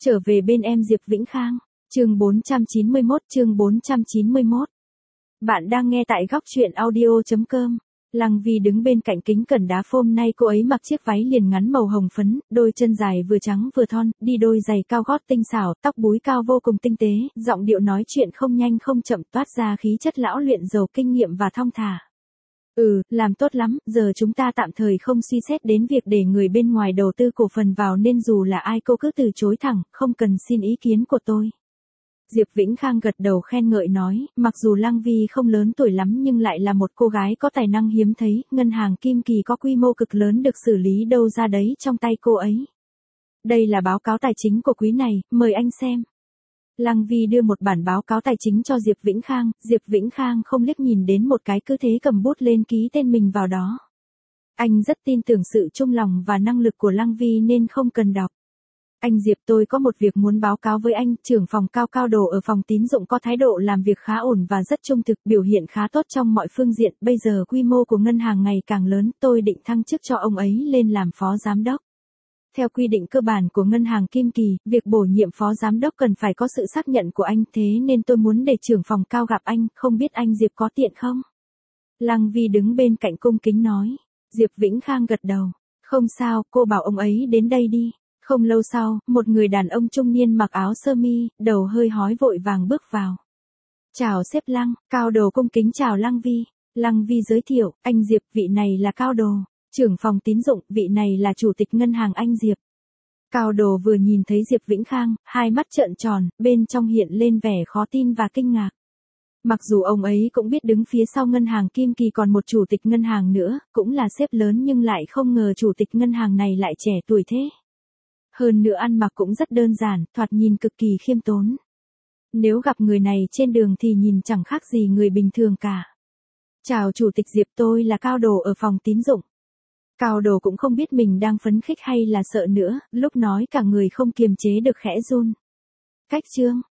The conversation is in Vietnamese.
Trở về bên em Diệp Vĩnh Khang, chương 491. Bạn đang nghe tại góc truyện audio.com. Lăng Vi đứng bên cạnh kính cẩn đá phôm, nay cô ấy mặc chiếc váy liền ngắn màu hồng phấn, đôi chân dài vừa trắng vừa thon, đi đôi giày cao gót tinh xảo, tóc búi cao vô cùng tinh tế, giọng điệu nói chuyện không nhanh không chậm, toát ra khí chất lão luyện giàu kinh nghiệm và thong thả. Làm tốt lắm, giờ chúng ta tạm thời không suy xét đến việc để người bên ngoài đầu tư cổ phần vào, nên dù là ai cô cứ từ chối thẳng, không cần xin ý kiến của tôi. Diệp Vĩnh Khang gật đầu khen ngợi nói, mặc dù Lăng Vi không lớn tuổi lắm nhưng lại là một cô gái có tài năng hiếm thấy, ngân hàng Kim Kỳ có quy mô cực lớn được xử lý đâu ra đấy trong tay cô ấy. Đây là báo cáo tài chính của quý này, mời anh xem. Lăng Vi đưa một bản báo cáo tài chính cho Diệp Vĩnh Khang không liếc nhìn đến một cái, cứ thế cầm bút lên ký tên mình vào đó. Anh rất tin tưởng sự trung lòng và năng lực của Lăng Vi nên không cần đọc. Anh Diệp, tôi có một việc muốn báo cáo với anh, trưởng phòng Cao Đồ ở phòng tín dụng có thái độ làm việc khá ổn và rất trung thực, biểu hiện khá tốt trong mọi phương diện, bây giờ quy mô của ngân hàng ngày càng lớn, tôi định thăng chức cho ông ấy lên làm phó giám đốc. Theo quy định cơ bản của ngân hàng Kim Kỳ, việc bổ nhiệm phó giám đốc cần phải có sự xác nhận của anh, thế nên tôi muốn để trưởng phòng Cao gặp anh, không biết anh Diệp có tiện không? Lăng Vi đứng bên cạnh cung kính nói. Diệp Vĩnh Khang gật đầu. Không sao, cô bảo ông ấy đến đây đi. Không lâu sau, một người đàn ông trung niên mặc áo sơ mi, đầu hơi hói vội vàng bước vào. Chào sếp Lăng, Cao Đồ cung kính chào Lăng Vi. Lăng Vi giới thiệu, anh Diệp, vị này là Cao Đồ, trưởng phòng tín dụng, vị này là chủ tịch ngân hàng anh Diệp. Cao Đồ vừa nhìn thấy Diệp Vĩnh Khang, hai mắt trợn tròn, bên trong hiện lên vẻ khó tin và kinh ngạc. Mặc dù ông ấy cũng biết đứng phía sau ngân hàng Kim Kỳ còn một chủ tịch ngân hàng nữa, cũng là sếp lớn, nhưng lại không ngờ chủ tịch ngân hàng này lại trẻ tuổi thế. Hơn nữa ăn mặc cũng rất đơn giản, thoạt nhìn cực kỳ khiêm tốn. Nếu gặp người này trên đường thì nhìn chẳng khác gì người bình thường cả. Chào chủ tịch Diệp, tôi là Cao Đồ ở phòng tín dụng. Cao Đồ cũng không biết mình đang phấn khích hay là sợ nữa, lúc nói cả người không kiềm chế được khẽ run. Cách chương,